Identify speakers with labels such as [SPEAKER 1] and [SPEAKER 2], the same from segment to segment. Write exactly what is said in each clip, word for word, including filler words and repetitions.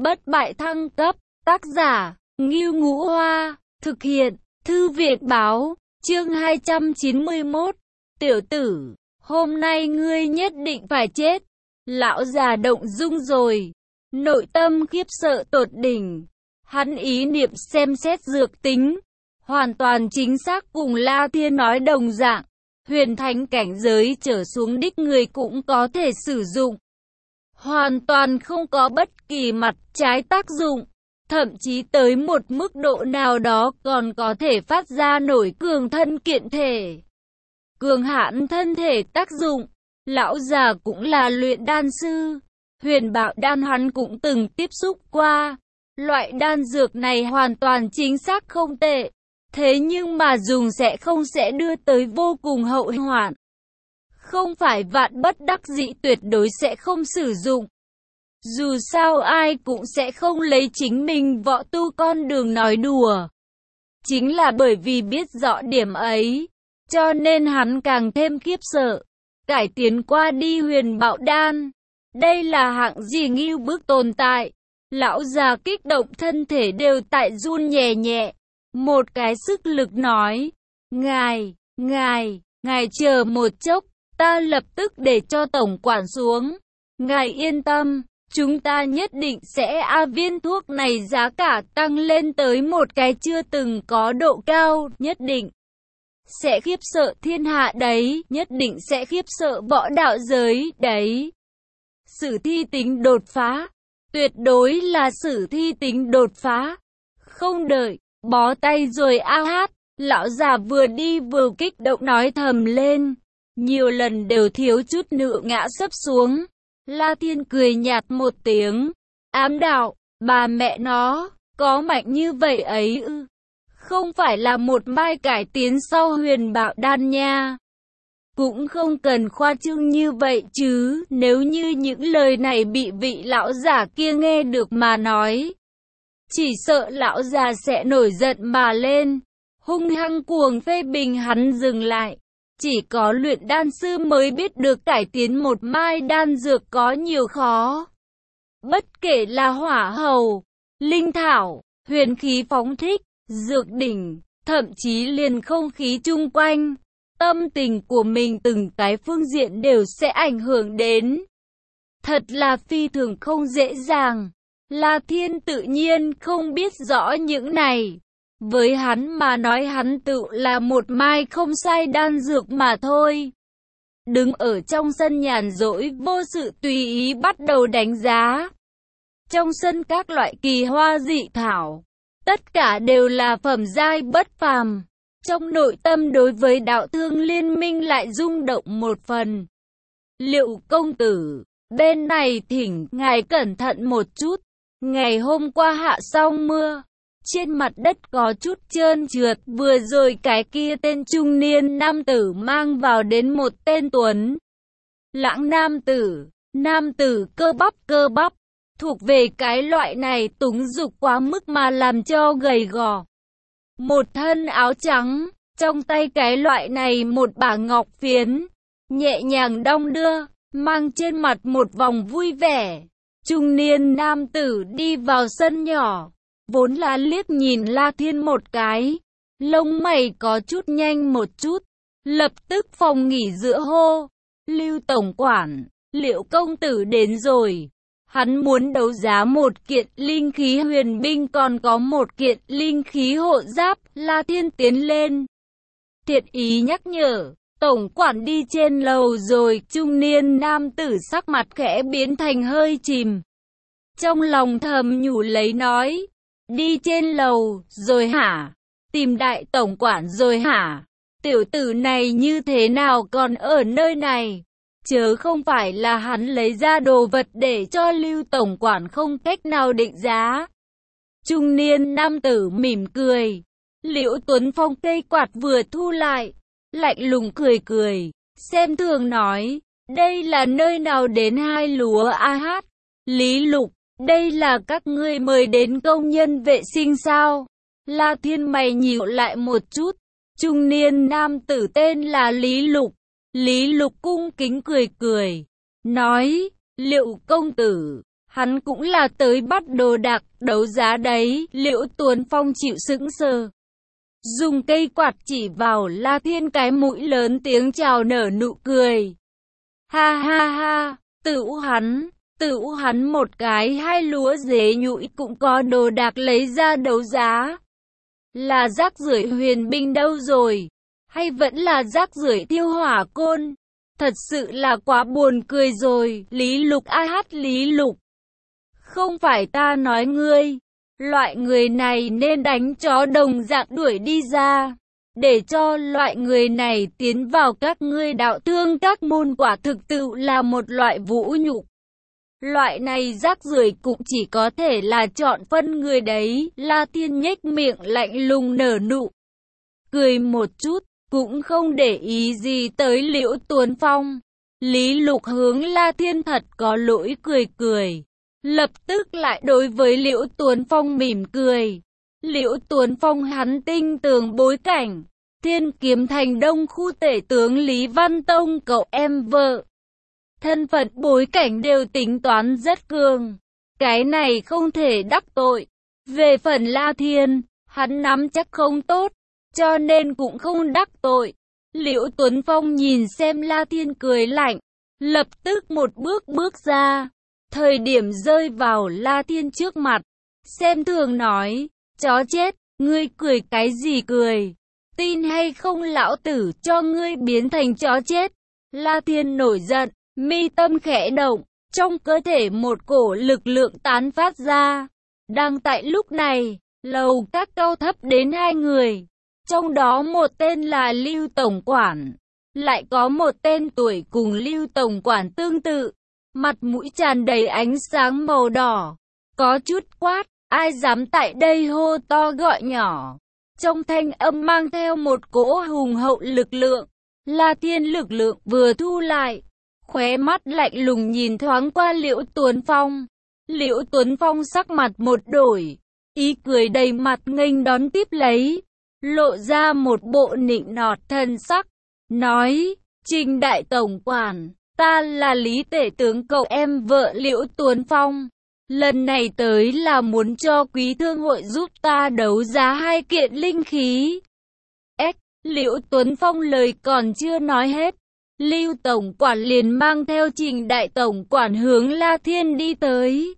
[SPEAKER 1] bất bại thăng cấp, tác giả, Ngưu Ngũ Hoa, thực hiện, Thư viện Báo, chương hai trăm chín mươi mốt, tiểu tử, hôm nay ngươi nhất định phải chết. Lão già động dung rồi, nội tâm khiếp sợ tột đỉnh, hắn ý niệm xem xét dược tính, hoàn toàn chính xác cùng La Thiên nói đồng dạng, huyền thánh cảnh giới trở xuống đích người cũng có thể sử dụng. Hoàn toàn không có bất kỳ mặt trái tác dụng, thậm chí tới một mức độ nào đó còn có thể phát ra nổi cường thân kiện thể. Cường hãn thân thể tác dụng, lão già cũng là luyện đan sư, huyền bạo đan hắn cũng từng tiếp xúc qua. Loại đan dược này hoàn toàn chính xác không tệ, thế nhưng mà dùng sẽ không sẽ đưa tới vô cùng hậu hoạn. Không phải vạn bất đắc dĩ tuyệt đối sẽ không sử dụng. Dù sao ai cũng sẽ không lấy chính mình võ tu con đường nói đùa. Chính là bởi vì biết rõ điểm ấy, cho nên hắn càng thêm khiếp sợ. Cải tiến qua đi huyền bạo đan, đây là hạng gì ngưu bức tồn tại. Lão già kích động thân thể đều tại run nhẹ nhẹ. Một cái sức lực nói, Ngài, ngài, ngài chờ một chốc, ta lập tức để cho tổng quản xuống. Ngài yên tâm, chúng ta nhất định sẽ a viên thuốc này giá cả tăng lên tới một cái chưa từng có độ cao, nhất định sẽ khiếp sợ thiên hạ đấy, nhất định sẽ khiếp sợ võ đạo giới đấy. Sử thi tính đột phá, tuyệt đối là sử thi tính đột phá. Không đợi, bó tay rồi a hát, lão già vừa đi vừa kích động nói thầm lên, nhiều lần đều thiếu chút nữa ngã sấp xuống. La Thiên cười nhạt một tiếng, ám đạo, bà mẹ nó, có mạnh như vậy ấy ư? Không phải là một mai cải tiến sau huyền bạo đan nha. Cũng không cần khoa trương như vậy chứ, nếu như những lời này bị vị lão già kia nghe được mà nói, chỉ sợ lão già sẽ nổi giận mà lên, hung hăng cuồng phê bình hắn dừng lại. Chỉ có luyện đan sư mới biết được cải tiến một mai đan dược có nhiều khó. Bất kể là hỏa hầu, linh thảo, huyền khí phóng thích, dược đỉnh, thậm chí liền không khí chung quanh, tâm tình của mình từng cái phương diện đều sẽ ảnh hưởng đến. Thật là phi thường không dễ dàng. La Thiên tự nhiên không biết rõ những này. Với hắn mà nói hắn tự là một mai không sai đan dược mà thôi. Đứng ở trong sân nhàn rỗi vô sự tùy ý bắt đầu đánh giá. Trong sân các loại kỳ hoa dị thảo, tất cả đều là phẩm giai bất phàm. Trong nội tâm đối với đạo thương liên minh lại rung động một phần. Liệu công tử, bên này thỉnh ngài cẩn thận một chút. Ngày hôm qua hạ xong mưa, trên mặt đất có chút trơn trượt, vừa rồi cái kia tên trung niên nam tử mang vào đến một tên tuấn lãng nam tử, nam tử cơ bắp cơ bắp, thuộc về cái loại này túng dục quá mức mà làm cho gầy gò. Một thân áo trắng, trong tay cái loại này một bả ngọc phiến, nhẹ nhàng đong đưa, mang trên mặt một vòng vui vẻ. Trung niên nam tử đi vào sân nhỏ, vốn là liếc nhìn La Thiên một cái, lông mày có chút nhanh một chút, lập tức phòng nghỉ giữa hô, Lưu tổng quản, Liệu công tử đến rồi. Hắn muốn đấu giá một kiện linh khí huyền binh còn có một kiện linh khí hộ giáp. La Thiên tiến lên, thiện ý nhắc nhở, tổng quản đi trên lầu rồi. Trung niên nam tử sắc mặt khẽ biến thành hơi chìm, trong lòng thầm nhủ lấy nói, đi trên lầu rồi hả? Tìm đại tổng quản rồi hả? Tiểu tử này như thế nào còn ở nơi này? Chớ không phải là hắn lấy ra đồ vật để cho Lưu tổng quản không cách nào định giá. Trung niên nam tử mỉm cười, Liễu Tuấn Phong cây quạt vừa thu lại, lạnh lùng cười cười, xem thường nói, đây là nơi nào đến hai lúa a hát? Lý Lục, đây là các ngươi mời đến công nhân vệ sinh sao? La Thiên mày nhíu lại một chút. Trung niên nam tử tên là Lý Lục. Lý Lục cung kính cười cười, nói, Liệu công tử, Hắn cũng là tới bắt đồ đạc, đấu giá đấy. Liễu Tuấn Phong chịu sững sờ. Dùng cây quạt chỉ vào La Thiên cái mũi lớn tiếng chào nở nụ cười. Ha ha ha, tự hắn, tự hắn một cái hai lúa dế nhũi cũng có đồ đạc lấy ra đấu giá. Là rác rưởi huyền binh đâu rồi? Hay vẫn là rác rưởi tiêu hỏa côn? Thật sự là quá buồn cười rồi. Lý Lục a hát Lý Lục. Không phải ta nói ngươi. Loại người này nên đánh chó đồng dạng đuổi đi ra. Để cho loại người này tiến vào các ngươi đạo thương các môn quả thực tự là một loại vũ nhục. Loại này rác rưởi cũng chỉ có thể là chọn phân người đấy. La Thiên nhếch miệng lạnh lùng nở nụ cười một chút, cũng không để ý gì tới Liễu Tuấn Phong. Lý Lục hướng La Thiên thật có lỗi cười cười. Lập tức lại đối với Liễu Tuấn Phong mỉm cười. Liễu Tuấn Phong hắn tinh tường bối cảnh. Thiên Kiếm Thành Đông khu tể tướng Lý Văn Tông cậu em vợ. Thân phận bối cảnh đều tính toán rất cường. Cái này không thể đắc tội. Về phần La Thiên, hắn nắm chắc không tốt, cho nên cũng không đắc tội. Liễu Tuấn Phong nhìn xem La Thiên cười lạnh, lập tức một bước bước ra. Thời điểm rơi vào La Thiên trước mặt, xem thường nói, chó chết, ngươi cười cái gì cười? Tin hay không lão tử cho ngươi biến thành chó chết? La Thiên nổi giận, mi tâm khẽ động, trong cơ thể một cổ lực lượng tán phát ra. Đang tại lúc này, lầu các cao thấp đến hai người. Trong đó một tên là Lưu Tổng Quản, lại có một tên tuổi cùng Lưu Tổng Quản tương tự. Mặt mũi tràn đầy ánh sáng màu đỏ, có chút quát, ai dám tại đây hô to gọi nhỏ. Trong thanh âm mang theo một cỗ hùng hậu lực lượng. La Thiên lực lượng vừa thu lại, khóe mắt lạnh lùng nhìn thoáng qua Liễu Tuấn Phong. Liễu Tuấn Phong sắc mặt một đổi, ý cười đầy mặt nghênh đón tiếp lấy, lộ ra một bộ nịnh nọt thân sắc, nói, Trình Đại Tổng Quản, ta là Lý Tể Tướng cậu em vợ Liễu Tuấn Phong. Lần này tới là muốn cho quý thương hội giúp ta đấu giá hai kiện linh khí. Ếch, Liễu Tuấn Phong lời còn chưa nói hết. Lưu Tổng Quản liền mang theo Trình Đại Tổng Quản hướng La Thiên đi tới.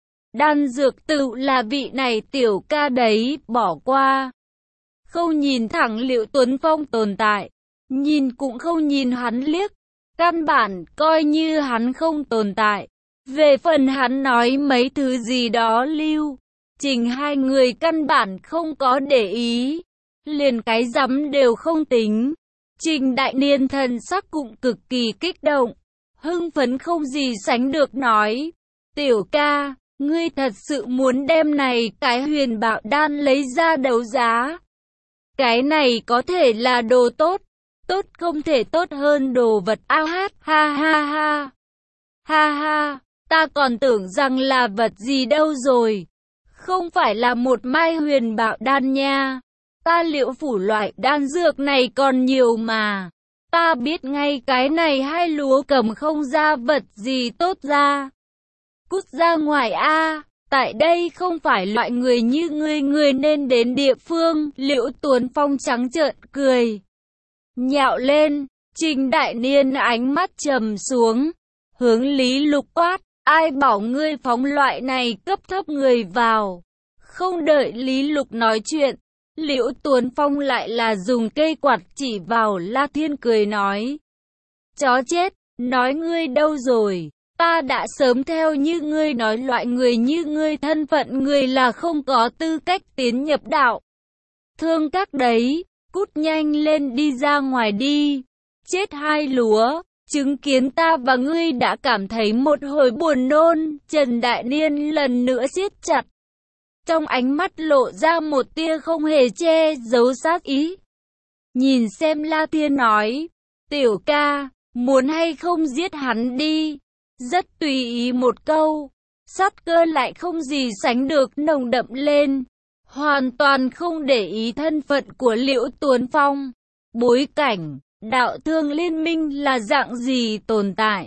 [SPEAKER 1] Đan dược tự là vị này tiểu ca đấy, bỏ qua. Không nhìn thẳng Liễu Tuấn Phong tồn tại, nhìn cũng không nhìn hắn liếc. Căn bản coi như hắn không tồn tại. Về phần hắn nói mấy thứ gì đó Lưu, Trình hai người căn bản không có để ý, liền cái rắm đều không tính. Trình Đại Niên thần sắc cũng cực kỳ kích động, hưng phấn không gì sánh được nói, tiểu ca, ngươi thật sự muốn đem này cái huyền bảo đan lấy ra đấu giá. Cái này có thể là đồ tốt, tốt không thể tốt hơn đồ vật a hát, ha ha ha, ha ha. Ta còn tưởng rằng là vật gì đâu rồi. Không phải là một mai huyền bảo đan nha. Ta Liễu phủ loại đan dược này còn nhiều mà. Ta biết ngay cái này hai lúa cầm không ra vật gì tốt ra. Cút ra ngoài a, tại đây không phải loại người như ngươi người nên đến địa phương. Liễu Tuấn Phong trắng trợn cười, nhạo lên. Trình Đại Niên ánh mắt trầm xuống, hướng Lý Lục quát. Ai bảo ngươi phóng loại này cấp thấp người vào? Không đợi Lý Lục nói chuyện, Liễu Tuấn Phong lại là dùng cây quạt chỉ vào La Thiên cười nói. Chó chết, nói ngươi đâu rồi? Ta đã sớm theo như ngươi nói loại người như ngươi thân phận ngươi là không có tư cách tiến nhập đạo thương các đấy, cút nhanh lên đi ra ngoài đi. Chết hai lúa. Chứng kiến ta và ngươi đã cảm thấy một hồi buồn nôn. Trần Đại Niên lần nữa siết chặt, trong ánh mắt lộ ra một tia không hề che giấu sát ý. Nhìn xem La Thiên nói, tiểu ca, muốn hay không giết hắn đi. Rất tùy ý một câu, sát cơ lại không gì sánh được nồng đậm lên. Hoàn toàn không để ý thân phận của Liễu Tuấn Phong, bối cảnh đạo thương liên minh là dạng gì tồn tại.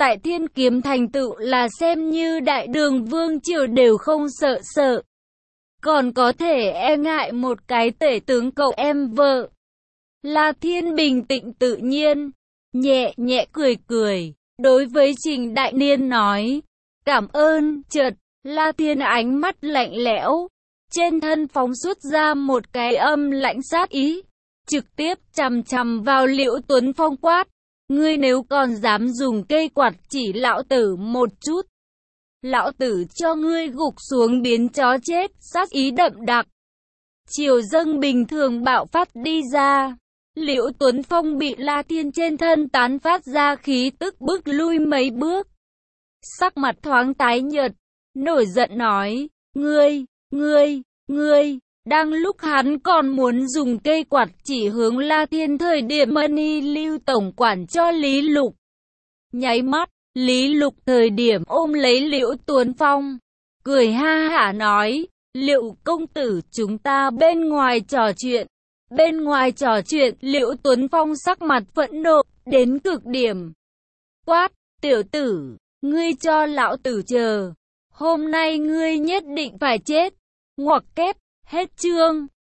[SPEAKER 1] tại Thiên Kiếm thành tựu là xem như đại đường vương triều đều không sợ sợ. Còn có thể e ngại một cái tể tướng cậu em vợ. La Thiên bình tĩnh tự nhiên, nhẹ nhẹ cười cười, đối với Trình Đại Niên nói, cảm ơn. Chợt, La Thiên ánh mắt lạnh lẽo, trên thân phóng xuất ra một cái âm lãnh sát ý, trực tiếp chằm chằm vào Liễu Tuấn Phong quát, ngươi nếu còn dám dùng cây quạt chỉ lão tử một chút, lão tử cho ngươi gục xuống biến chó chết. Sát ý đậm đặc, chiều dâng bình thường bạo phát đi ra. Liễu Tuấn Phong bị La Thiên trên thân tán phát ra khí tức bước lui mấy bước, sắc mặt thoáng tái nhợt, nổi giận nói, ngươi, ngươi, ngươi. Đang lúc hắn còn muốn dùng cây quạt chỉ hướng La Thiên thời điểm Mani Lưu tổng quản cho Lý Lục. Nháy mắt, Lý Lục thời điểm ôm lấy Liễu Tuấn Phong, cười ha hả nói, Liễu công tử chúng ta bên ngoài trò chuyện. Bên ngoài trò chuyện, Liễu Tuấn Phong sắc mặt phẫn nộ đến cực điểm. Quát, tiểu tử, ngươi cho lão tử chờ. Hôm nay ngươi nhất định phải chết. Ngoặc kép, hết chương.